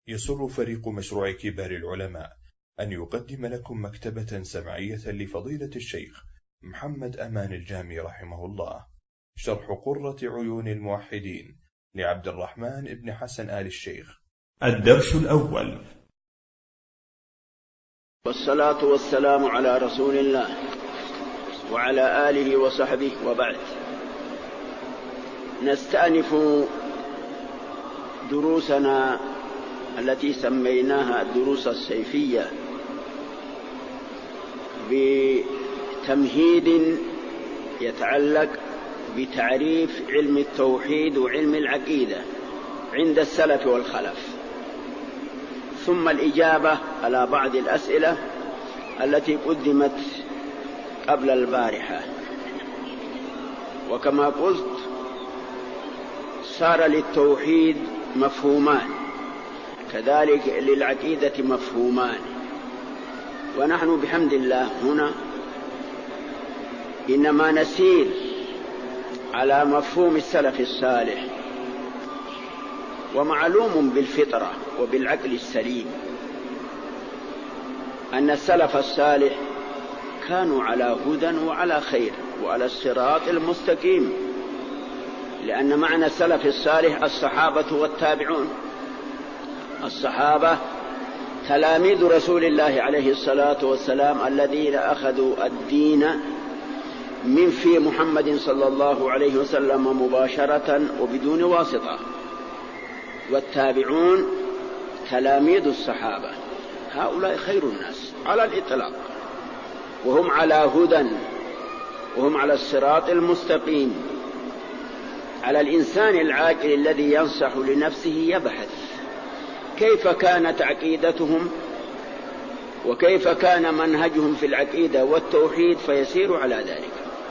يسر فريق مشروع كبار العلماء أن يقدم لكم مكتبة سمعية لفضيلة الشيخ محمد أمان الجامي رحمه الله، شرح قرة عيون الموحدين لعبد الرحمن بن حسن آل الشيخ. الدرس الأول. والصلاة والسلام على رسول الله وعلى آله وصحبه، وبعد. نستأنف دروسنا التي سميناها الدروس الصيفية بتمهيد يتعلق بتعريف علم التوحيد وعلم العقيدة عند السلف والخلف، ثم الإجابة على بعض الأسئلة التي قدمت قبل البارحة. وكما قلت، صار للتوحيد مفهومان، كذلك للعقيدة مفهومان، ونحن بحمد الله هنا إنما نسير على مفهوم السلف الصالح. ومعلوم بالفطرة وبالعقل السليم أن السلف الصالح كانوا على هدى وعلى خير وعلى الصراط المستقيم، لأن معنى السلف الصالح الصحابة والتابعون. الصحابة تلاميذ رسول الله عليه الصلاة والسلام الذين أخذوا الدين من في محمد صلى الله عليه وسلم مباشرة وبدون واسطة، والتابعون تلاميذ الصحابة. هؤلاء خير الناس على الإطلاق، وهم على هدى وهم على الصراط المستقيم. على الإنسان العاقل الذي ينصح لنفسه يبحث كيف كانت عقيدتهم وكيف كان منهجهم في العقيدة والتوحيد، فيسير على ذلك.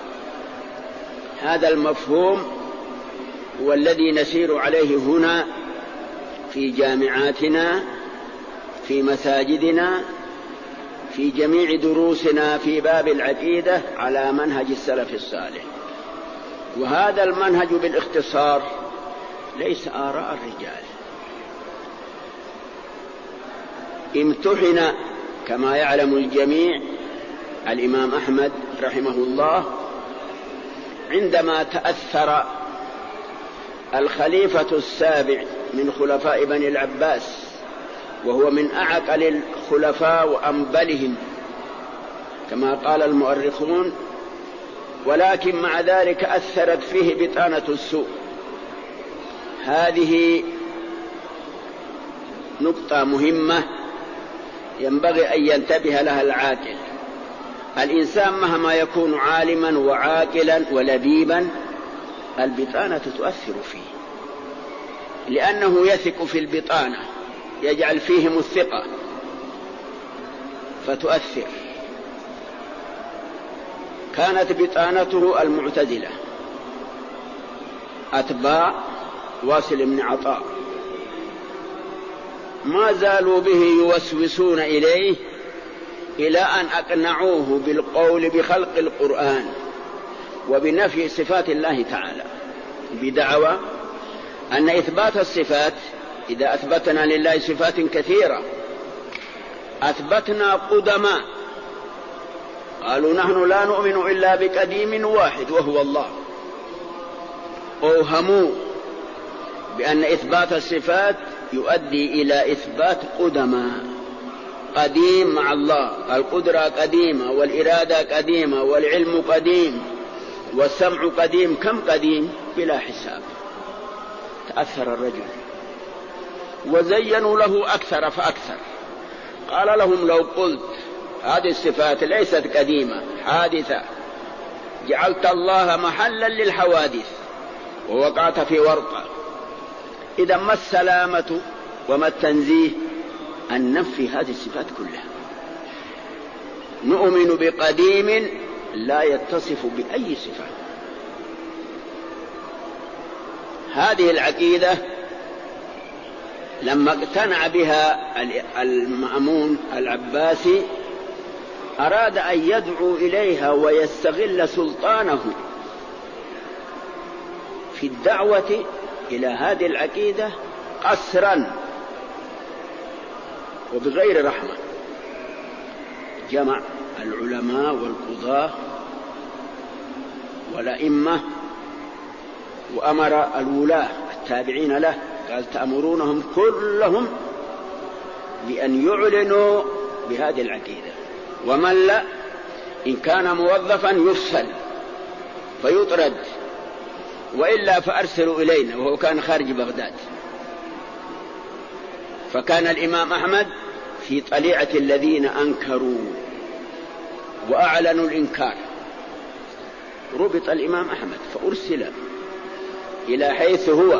هذا المفهوم هو الذي نسير عليه هنا في جامعاتنا، في مساجدنا، في جميع دروسنا في باب العقيدة على منهج السلف الصالح. وهذا المنهج بالاختصار ليس آراء الرجال. امتحن كما يعلم الجميع الإمام أحمد رحمه الله عندما تأثر الخليفة السابع من خلفاء بني العباس، وهو من أعقل الخلفاء وأنبلهم كما قال المؤرخون، ولكن مع ذلك أثرت فيه بطانة السوء. هذه نقطة مهمة ينبغي أن ينتبه لها العاقل. الإنسان مهما يكون عالما وعاقلا ولبيبا، البطانة تؤثر فيه، لأنه يثق في البطانة، يجعل فيهم الثقة فتؤثر. كانت بطانته المعتزلة أتباع واصل بن عطاء، ما زالوا به يوسوسون إليه إلى أن أقنعوه بالقول بخلق القرآن وبنفي صفات الله تعالى، بدعوى أن إثبات الصفات، إذا أثبتنا لله صفات كثيرة أثبتنا قدما. قالوا نحن لا نؤمن إلا بقديم واحد وهو الله. أوهموا بأن إثبات الصفات يؤدي إلى إثبات قدما، قديم مع الله، القدرة قديمة والإرادة قديمة والعلم قديم والسمع قديم. كم قديم بلا حساب. تأثر الرجل وزينوا له أكثر فأكثر. قال لهم لو قلت هذه الصفات ليست قديمة، حادثة، جعلت الله محلا للحوادث ووقعت في ورطة. إذا ما السلامة وما التنزيه؟ أن ننفي هذه الصفات كلها. نؤمن بقديم لا يتصف بأي صفة. هذه العقيدة لما اقتنع بها المأمون العباسي أراد أن يدعو إليها ويستغل سلطانه في الدعوة إلى هذه العقيدة قسرا وبغير رحمة. جمع العلماء والقضاة والأئمة وأمر الولاة التابعين له، قال تأمرونهم كلهم بأن يعلنوا بهذه العقيدة، ومن لا إن كان موظفا يفصل فيطرد، وإلا فأرسلوا إلينا، وهو كان خارج بغداد. فكان الإمام أحمد في طليعة الذين أنكروا وأعلنوا الإنكار. ربط الإمام أحمد فأرسل إلى حيث هو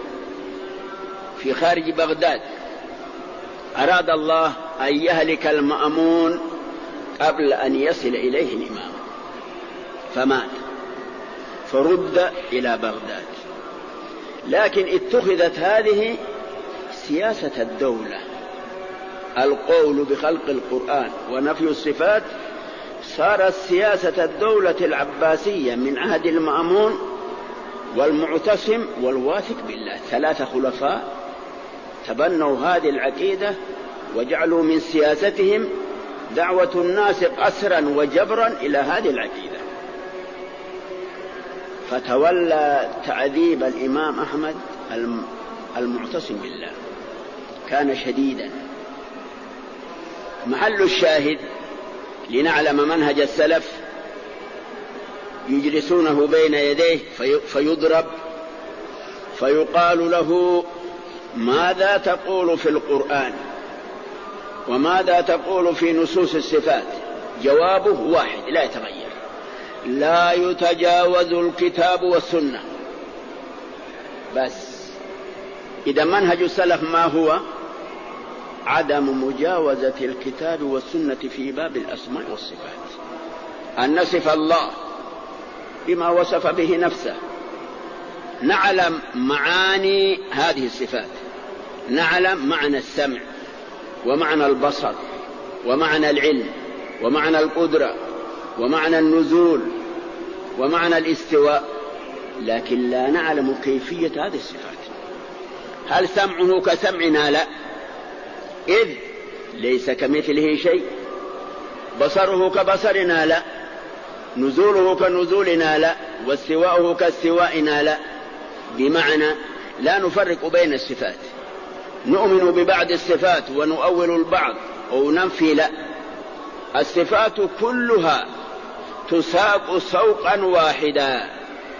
في خارج بغداد. أراد الله أن يهلك المأمون قبل أن يصل إليه الإمام، فمات فرد إلى بغداد. لكن اتخذت هذه سياسة الدولة، القول بخلق القرآن ونفي الصفات صارت سياسة الدولة العباسية من عهد المأمون والمعتصم والواثق بالله، 3 خلفاء تبنوا هذه العقيدة وجعلوا من سياستهم دعوة الناس قسرا وجبرا إلى هذه العقيدة. فتولى تعذيب الإمام أحمد المعتصم بالله، كان شديدا. محل الشاهد لنعلم منهج السلف، يجلسونه بين يديه فيضرب فيقال له ماذا تقول في القرآن وماذا تقول في نصوص الصفات؟ جوابه واحد لا يتغير: لا يتجاوز الكتاب والسنة. بس إذا منهج السلف ما هو؟ عدم مجاوزة الكتاب والسنة في باب الأسماء والصفات، أن نصف الله بما وصف به نفسه، نعلم معاني هذه الصفات، نعلم معنى السمع ومعنى البصر ومعنى العلم ومعنى القدرة ومعنى النزول ومعنى الاستواء، لكن لا نعلم كيفية هذه الصفات. هل سمعه كسمعنا؟ لا، إذ ليس كمثله شيء. بصره كبصرنا؟ لا. نزوله كنزولنا؟ لا. واستواءه كاستوائنا؟ لا. بمعنى لا نفرق بين الصفات، نؤمن ببعض الصفات ونؤول البعض أو ننفي. لا، الصفات كلها تساق سوقا واحدا،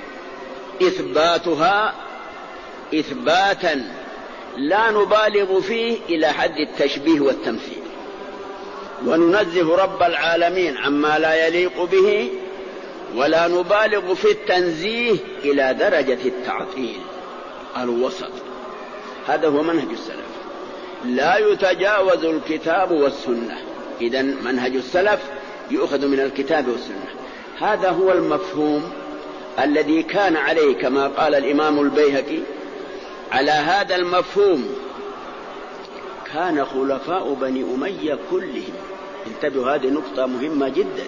إثباتها إثباتا لا نبالغ فيه إلى حد التشبيه والتمثيل، وننزه رب العالمين عما لا يليق به، ولا نبالغ في التنزيه إلى درجة التعطيل، الوسط. هذا هو منهج السلف، لا يتجاوز الكتاب والسنة. إذن منهج السلف يؤخذ من الكتاب والسنة. هذا هو المفهوم الذي كان عليه، كما قال الإمام البيهقي: على هذا المفهوم كان خلفاء بني أمية كلهم. انتبهوا، هذه نقطة مهمة جدا،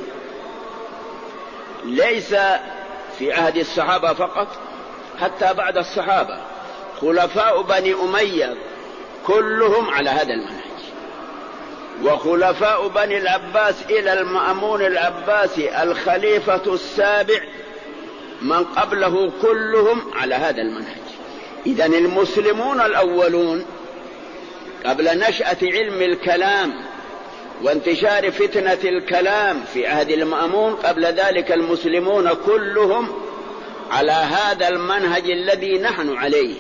ليس في عهد الصحابة فقط، حتى بعد الصحابة خلفاء بني أمية كلهم على هذا المنهج، وخلفاء بني العباس إلى المأمون العباسي الخليفة السابع من قبله كلهم على هذا المنهج. إذن المسلمون الأولون قبل نشأة علم الكلام وانتشار فتنة الكلام في عهد المأمون، قبل ذلك المسلمون كلهم على هذا المنهج الذي نحن عليه.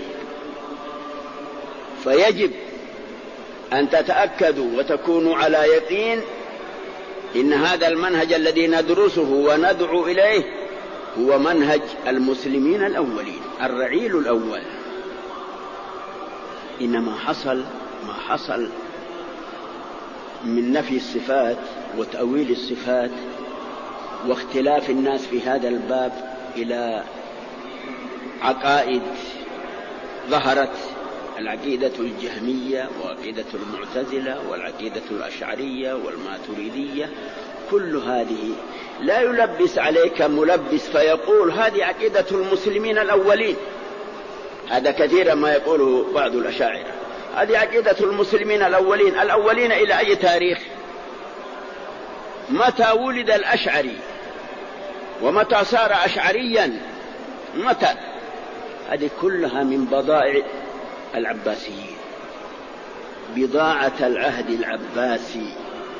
فيجب أن تتأكدوا وتكونوا على يقين إن هذا المنهج الذي ندرسه وندعو إليه هو منهج المسلمين الأولين، الرعيل الأول. إنما ما حصل من نفي الصفات وتأويل الصفات واختلاف الناس في هذا الباب إلى عقائد ظهرت: العقيدة الجهمية وعقيدة المعتزلة والعقيدة الأشعرية والماتريدية. كل هذه لا يلبس عليك ملبس فيقول هذه عقيدة المسلمين الأولين. هذا كثيرا ما يقوله بعض الأشاعرة: هذه عقيدة المسلمين الأولين إلى أي تاريخ؟ متى ولد الأشعري ومتى صار أشعريا؟ متى؟ هذه كلها من بضائع العباسيين، بضاعة العهد العباسي.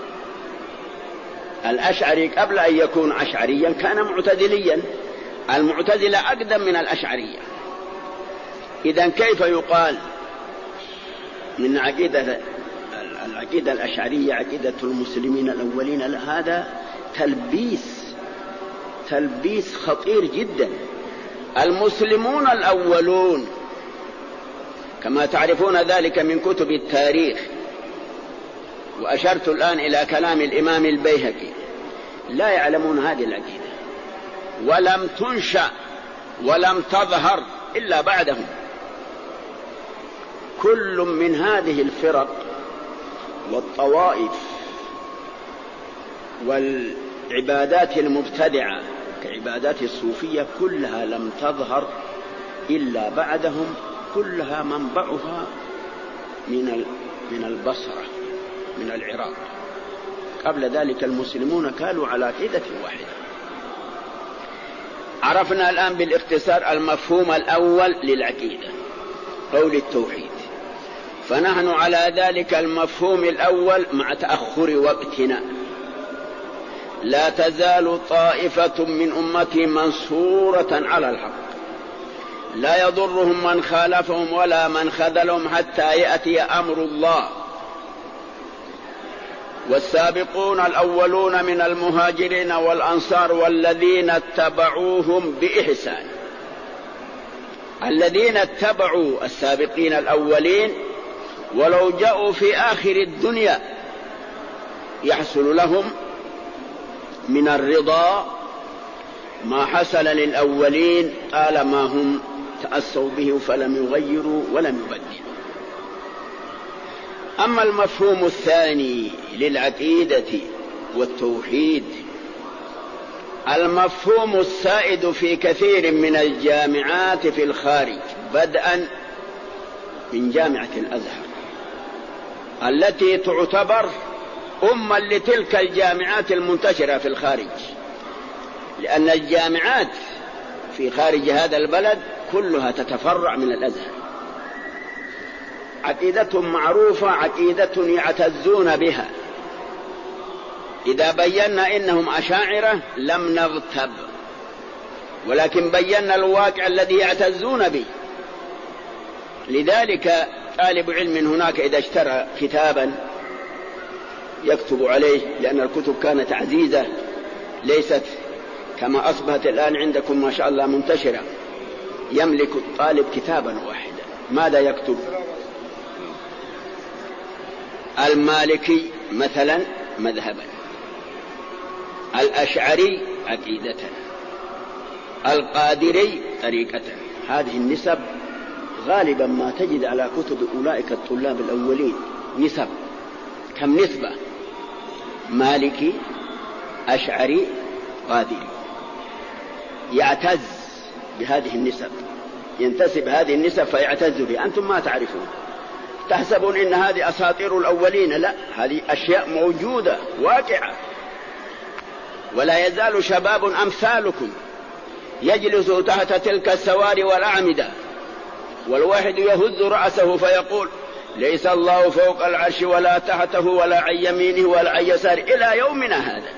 الأشعري قبل أن يكون أشعريا كان معتزليا، المعتزلة أقدم من الأشعرية. إذن كيف يقال من العقيدة الأشعرية عقيدة المسلمين الأولين؟ هذا تلبيس خطير جدا. المسلمون الأولون كما تعرفون ذلك من كتب التاريخ، وأشرت الآن إلى كلام الإمام البيهقي، لا يعلمون هذه العقيدة، ولم تنشأ ولم تظهر إلا بعدهم. كل من هذه الفرق والطوائف والعبادات المبتدعة كعبادات الصوفية كلها لم تظهر إلا بعدهم، كلها منبعها من البصرة، من العراق. قبل ذلك المسلمون كانوا على عقيدة واحدة. عرفنا الآن بالاختصار المفهوم الأول للعقيدة، قول التوحيد، فنحن على ذلك المفهوم الأول مع تأخر وقتنا. لا تزال طائفة من أمتي منصورة على الحق، لا يضرهم من خالفهم ولا من خذلهم حتى يأتي أمر الله. والسابقون الأولون من المهاجرين والأنصار والذين اتبعوهم بإحسان، الذين اتبعوا السابقين الأولين ولو جاءوا في آخر الدنيا يحصل لهم من الرضا ما حصل للأولين طالما هم تأسوا به فلم يغيروا ولم يبدلوا. أما المفهوم الثاني للعقيدة والتوحيد، المفهوم السائد في كثير من الجامعات في الخارج، بدءا من جامعة الأزهر التي تعتبر أما لتلك الجامعات المنتشرة في الخارج، لأن الجامعات في خارج هذا البلد كلها تتفرع من الأزهر. عقيدة معروفة، عقيدة يعتزون بها. إذا بينا إنهم أشاعرة لم نغتب، ولكن بينا الواقع الذي يعتزون به. لذلك طالب علم هناك إذا اشترى كتابا يكتب عليه، لأن الكتب كانت عزيزة ليست كما أصبحت الآن عندكم ما شاء الله منتشرة، يملك الطالب كتابا واحدا، ماذا يكتب؟ المالكي مثلا مذهبا، الأشعري عقيدة، القادري طريقة. هذه النسب غالبا ما تجد على كتب أولئك الطلاب الأولين، نسب. كم نسبة؟ مالكي، أشعري، قادري. يعتز بهذه النسب، ينتسب هذه النسب فيعتز بها. أنتم ما تعرفون، تحسبون إن هذه أساطير الأولين، لا، هذه أشياء موجودة واقعة. ولا يزال شباب أمثالكم يجلس تحت تلك السواري والأعمدة، والواحد يهز رأسه فيقول ليس الله فوق العرش ولا تحته ولا عن يمينه ولا عن يساره إلى يومنا هذا.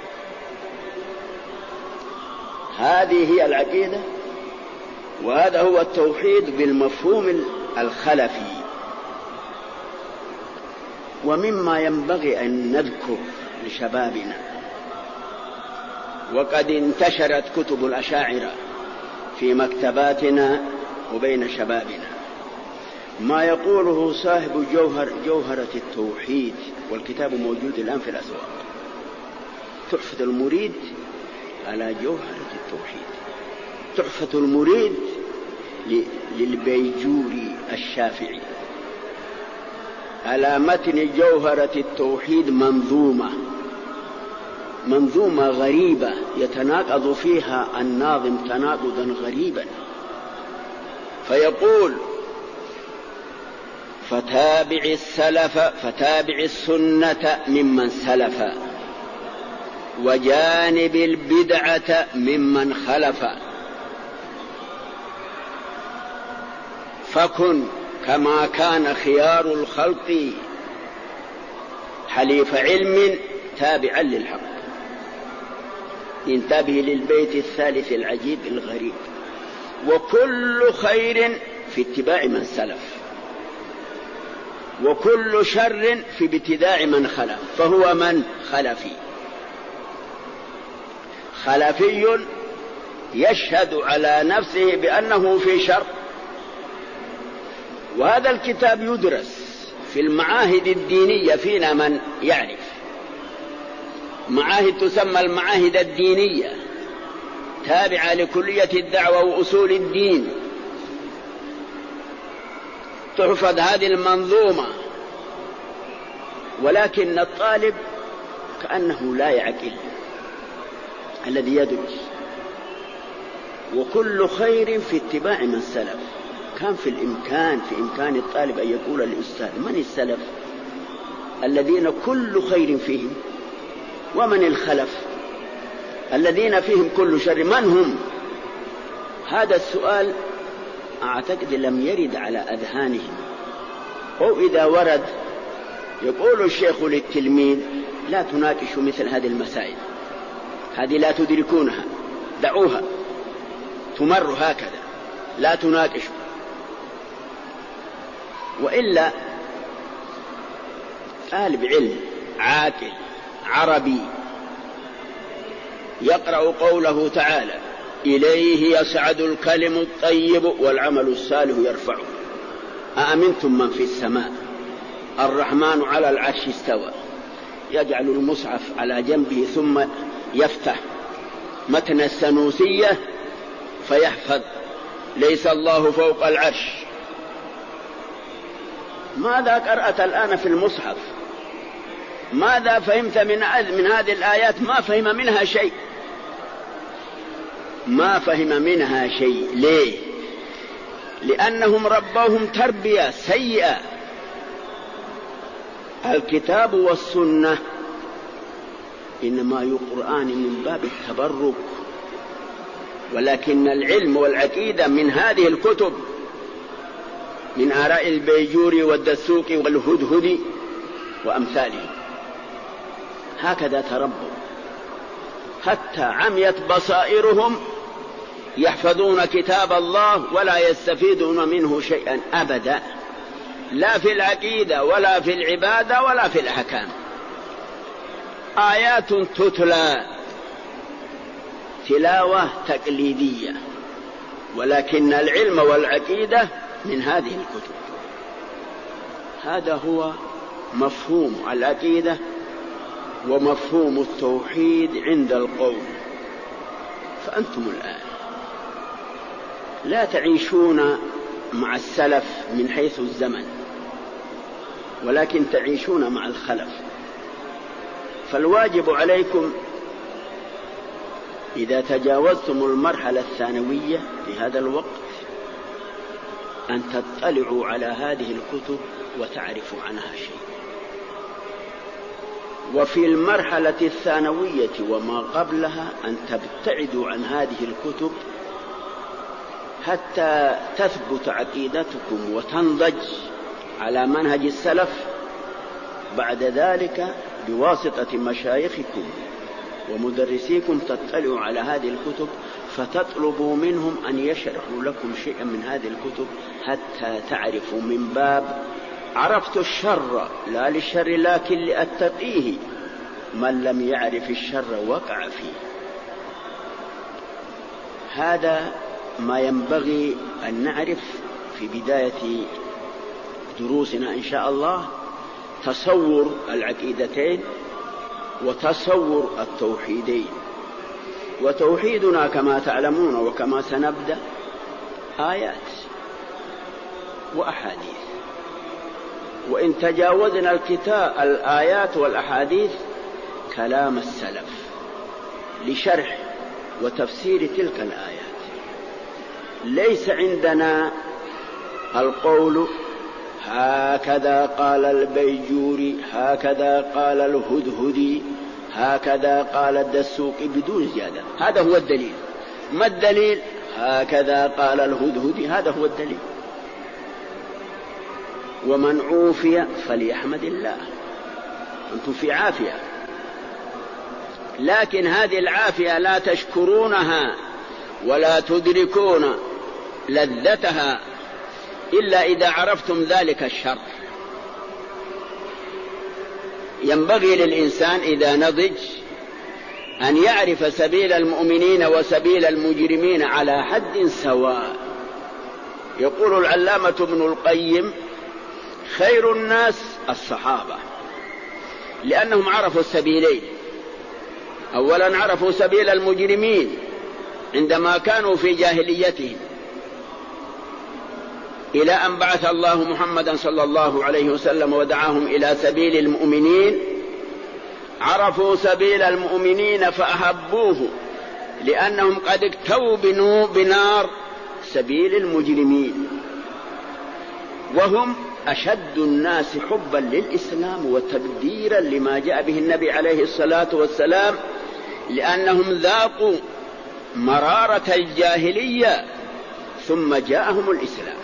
هذه هي العقيدة، وهذا هو التوحيد بالمفهوم الخلفي. ومما ينبغي أن نذكر لشبابنا، وقد انتشرت كتب الأشاعرة في مكتباتنا وبين شبابنا، ما يقوله صاحب جوهرة التوحيد، والكتاب موجود الآن في الأسواق، تحفة المريد على جوهرة التوحيد. تحفة المريد للبيجوري الشافعي، على متن جوهرة التوحيد منظومة غريبة يتناقض فيها الناظم تناقضا غريبا، فيقول فتابع السنة ممن سلف، وجانب البدعة ممن خلف، فكن كما كان خيار الخلق حليف علم تابعا للحق. انتبه للبيت الثالث العجيب الغريب: وكل خير في اتباع من سلف، وكل شر في ابتداع من خلف. فهو من خلفي يشهد على نفسه بأنه في شر. وهذا الكتاب يدرس في المعاهد الدينية، فينا من يعرف معاهد تسمى المعاهد الدينية، تابعة لكلية الدعوة وأصول الدين، تحفظ هذه المنظومة، ولكن الطالب كأنه لا يعقل الذي يدرس. وكل خير في اتباع من سلف. كان في إمكان الطالب أن يقول للأستاذ: من السلف الذين كل خير فيهم؟ ومن الخلف الذين فيهم كل شر؟ من هم؟ هذا السؤال أعتقد لم يرد على أذهانهم، أو إذا ورد يقول الشيخ للتلميذ: لا تناقشوا مثل هذه المسائل، هذه لا تدركونها، دعوها تمر هكذا، لا تناقشوا. وإلا طالب علم عاقل عربي يقرأ قوله تعالى: إليه يصعد الكلم الطيب والعمل الصالح يرفعه. أأمنتم من في السماء الرحمن على العرش استوى، يجعل المصحف على جنبه ثم يفتح متن السنوسية فيحفظ: ليس الله فوق العرش. ماذا قرأت الآن في المصحف؟ ماذا فهمت من هذه الآيات؟ ما فهم منها شيء، ما فهم منها شيء. ليه؟ لأنهم ربوهم تربية سيئة. الكتاب والسنة إنما يقرآن من باب التبرك، ولكن العلم والعقيدة من هذه الكتب، من آراء البيجوري والدسوقي والهدهدي وأمثالهم. هكذا تربوا حتى عميت بصائرهم، يحفظون كتاب الله ولا يستفيدون منه شيئا أبدا، لا في العقيدة ولا في العبادة ولا في الأحكام. آيات تتلى تلاوة تقليدية، ولكن العلم والعقيدة من هذه الكتب. هذا هو مفهوم العقيدة ومفهوم التوحيد عند القوم. فأنتم الآن لا تعيشون مع السلف من حيث الزمن، ولكن تعيشون مع الخلف. فالواجب عليكم إذا تجاوزتم المرحلة الثانوية في هذا الوقت أن تطلعوا على هذه الكتب وتعرفوا عنها شيء. وفي المرحلة الثانوية وما قبلها أن تبتعدوا عن هذه الكتب حتى تثبت عقيدتكم وتنضج على منهج السلف. بعد ذلك بواسطة مشايخكم ومدرسيكم تطلعوا على هذه الكتب، فتطلبوا منهم أن يشرحوا لكم شيئا من هذه الكتب حتى تعرفوا من باب عرفت الشر لا للشر لكن لأتقيه، من لم يعرف الشر وقع فيه. هذا ما ينبغي أن نعرف في بداية دروسنا إن شاء الله، تصور العقيدتين وتصور التوحيدين. وتوحيدنا كما تعلمون وكما سنبدأ آيات وأحاديث، وإن تجاوزنا الكتاب الآيات والأحاديث كلام السلف لشرح وتفسير تلك الآيات. ليس عندنا القول هكذا قال البيجوري، هكذا قال الهدهدي، هكذا قال الدسوقي بدون زيادة. هذا هو الدليل. ما الدليل؟ هكذا قال الهدهدي، هذا هو الدليل. ومن عوفي فليحمد الله، أنتم في عافية، لكن هذه العافية لا تشكرونها ولا تدركون لذتها إلا إذا عرفتم ذلك الشر. ينبغي للإنسان إذا نضج أن يعرف سبيل المؤمنين وسبيل المجرمين على حد سواء. يقول العلامة ابن القيم: خير الناس الصحابة، لأنهم عرفوا السبيلين. أولا عرفوا سبيل المجرمين عندما كانوا في جاهليتهم، إلى أن بعث الله محمدا صلى الله عليه وسلم ودعاهم إلى سبيل المؤمنين. عرفوا سبيل المؤمنين فأحبوه، لأنهم قد اكتووا بنار سبيل المجرمين، وهم أشد الناس حبا للإسلام وتبديرا لما جاء به النبي عليه الصلاة والسلام، لأنهم ذاقوا مرارة الجاهلية ثم جاءهم الإسلام.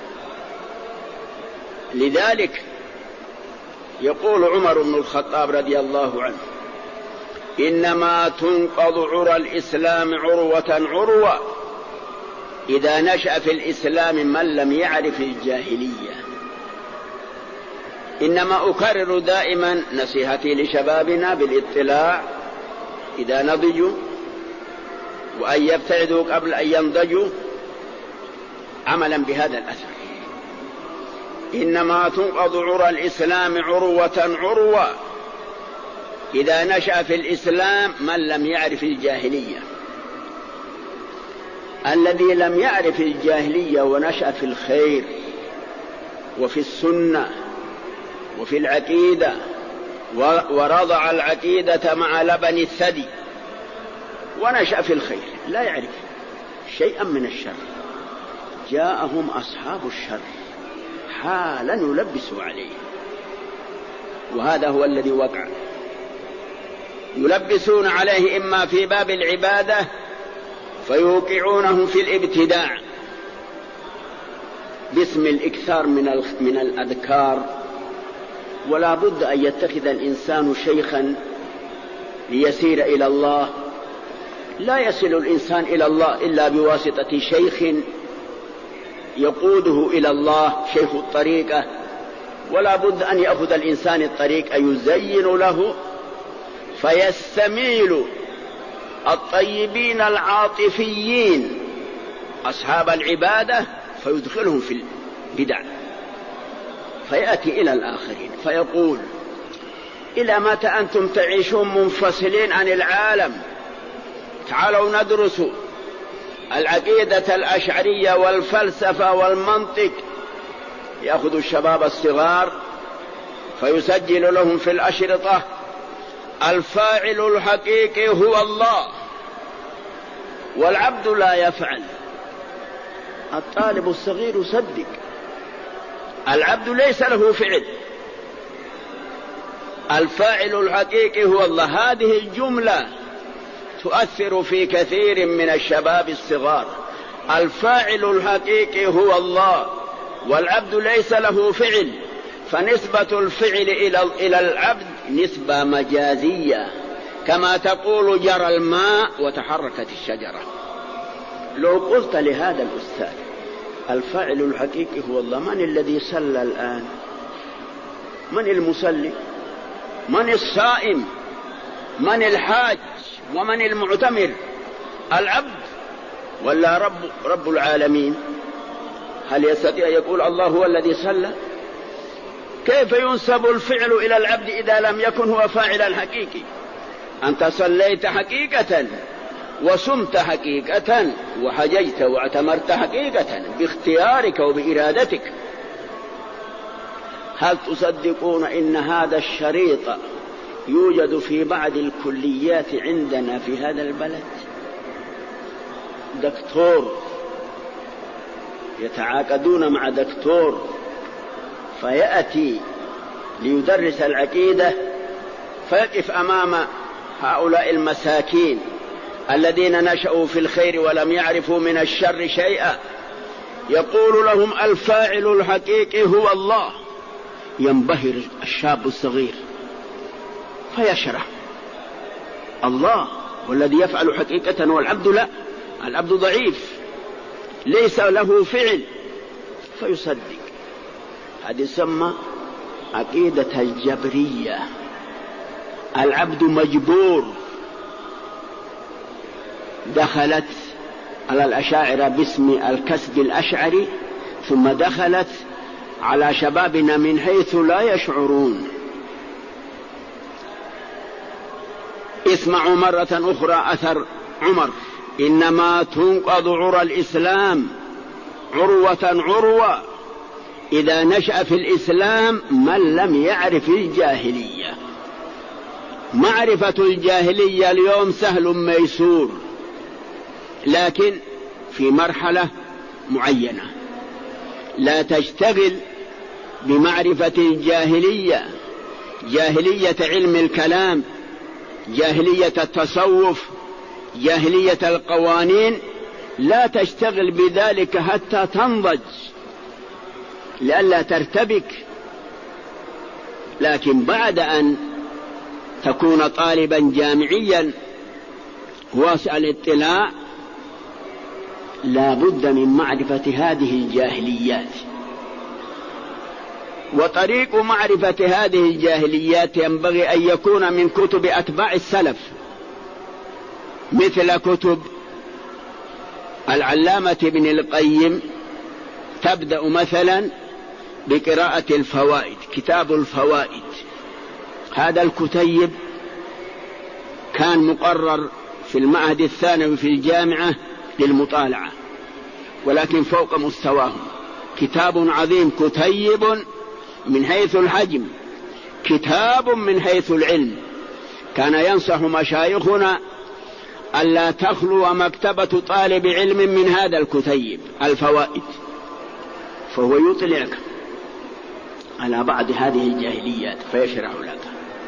لذلك يقول عمر بن الخطاب رضي الله عنه: إنما تنقض عرى الإسلام عروة عروة إذا نشأ في الإسلام من لم يعرف الجاهلية. إنما أكرر دائما نصيحتي لشبابنا بالاطلاع إذا نضجوا، وأن يبتعدوا قبل أن ينضجوا، عملا بهذا الأثر. إنما تنقض عرى الإسلام عروة عروة إذا نشأ في الإسلام من لم يعرف الجاهلية. الذي لم يعرف الجاهلية ونشأ في الخير وفي السنة وفي العقيدة ورضع العقيدة مع لبن الثدي ونشأ في الخير، لا يعرف شيئا من الشر، جاءهم أصحاب الشر حالا يلبسوا عليه. وهذا هو الذي وقع. يلبسون عليه إما في باب العبادة فيوقعونهم في الابتداع باسم الإكثار من الأذكار. ولا بد أن يتخذ الإنسان شيخا ليسير إلى الله. لا يصل الإنسان إلى الله إلا بواسطة شيخ يقوده إلى الله، شيخ الطريقة. ولا بد أن يأخذ الإنسان الطريق أن يزين له فيستميل الطيبين العاطفيين أصحاب العبادة فيدخلهم في البدع، فيأتي إلى الآخرين فيقول: إلى متى أنتم تعيشون منفصلين عن العالم؟ تعالوا ندرس العقيدة الأشعرية والفلسفة والمنطق. يأخذ الشباب الصغار فيسجل لهم في الأشرطة: الفاعل الحقيقي هو الله والعبد لا يفعل. الطالب الصغير يصدق العبد ليس له فعل، الفاعل الحقيقي هو الله. هذه الجملة تؤثر في كثير من الشباب الصغار. الفاعل الحقيقي هو الله والعبد ليس له فعل، فنسبة الفعل إلى العبد نسبة مجازية، كما تقول جرى الماء وتحركت الشجرة. لو قلت لهذا الأستاذ الفاعل الحقيقي هو الله، من الذي صلى الآن؟ من المصلي؟ من الصائم؟ من الحاج؟ ومن المعتمر؟ العبد ولا رب العالمين؟ هل يستطيع يقول الله هو الذي صلى؟ كيف ينسب الفعل إلى العبد إذا لم يكن هو فاعل الحقيقي؟ أنت صليت حقيقة وصمت حقيقة وحججت واعتمرت حقيقة باختيارك وبإرادتك. هل تصدقون إن هذا الشريط يوجد في بعض الكليات عندنا في هذا البلد؟ دكتور يتعاقدون مع دكتور فيأتي ليدرس العقيدة فيقف أمام هؤلاء المساكين الذين نشأوا في الخير ولم يعرفوا من الشر شيئا، يقول لهم الفاعل الحقيقي هو الله. ينبهر الشاب الصغير فيشرح الله والذي يفعل حقيقة والعبد لا، العبد ضعيف ليس له فعل، فيصدق. هذه تسمى عقيدة الجبرية. العبد مجبور. دخلت على الأشاعرة باسم الكسب الأشعري، ثم دخلت على شبابنا من حيث لا يشعرون. اسمعوا مرة أخرى أثر عمر: إنما تنقض عرى الإسلام عروة عروة إذا نشأ في الإسلام من لم يعرف الجاهلية. معرفة الجاهلية اليوم سهل ميسور، لكن في مرحلة معينة. لا تشتغل بمعرفة الجاهلية، جاهلية علم الكلام، جاهلية التصوف، جاهلية القوانين، لا تشتغل بذلك حتى تنضج لئلا ترتبك. لكن بعد أن تكون طالبا جامعيا واسع الاطلاع لا بد من معرفة هذه الجاهليات. وطريق معرفة هذه الجاهليات ينبغي أن يكون من كتب أتباع السلف، مثل كتب العلامة ابن القيم. تبدأ مثلا بقراءة الفوائد، كتاب الفوائد. هذا الكتيب كان مقرر في المعهد الثانوي في الجامعة للمطالعة، ولكن فوق مستواهم. كتاب عظيم، كتيب من حيث الحجم، كتاب من حيث العلم. كان ينصح مشايخنا ألا تخلو مكتبة طالب علم من هذا الكتيب الفوائد، فهو يطلعك على بعض هذه الجاهليات فيشرح لك.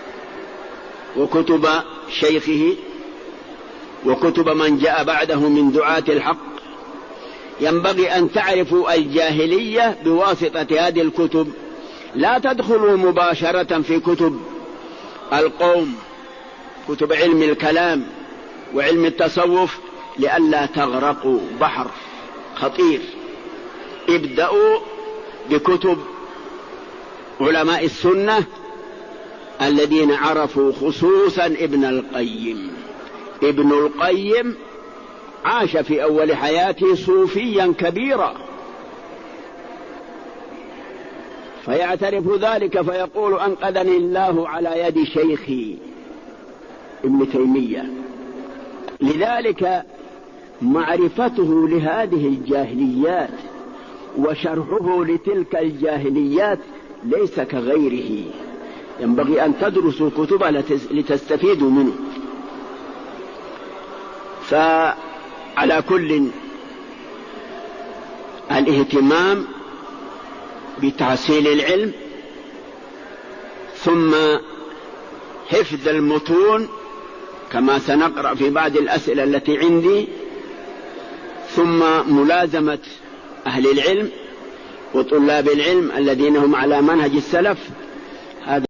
وكتب شيخه وكتب من جاء بعده من دعاة الحق. ينبغي أن تعرفوا الجاهلية بواسطة هذه الكتب، لا تدخلوا مباشرة في كتب القوم، كتب علم الكلام وعلم التصوف، لئلا تغرقوا بحر خطير. ابدأوا بكتب علماء السنة الذين عرفوا، خصوصا ابن القيم. ابن القيم عاش في أول حياته صوفيا كبيرا، فيعترف ذلك فيقول: أنقذني الله على يد شيخي ابن تيمية. لذلك معرفته لهذه الجاهليات وشرحه لتلك الجاهليات ليس كغيره. ينبغي أن تدرسوا كتبه لتستفيدوا منه. فعلى كل الاهتمام بتحصيل العلم، ثم حفظ المتون كما سنقرأ في بعض الأسئلة التي عندي، ثم ملازمة أهل العلم وطلاب العلم الذين هم على منهج السلف،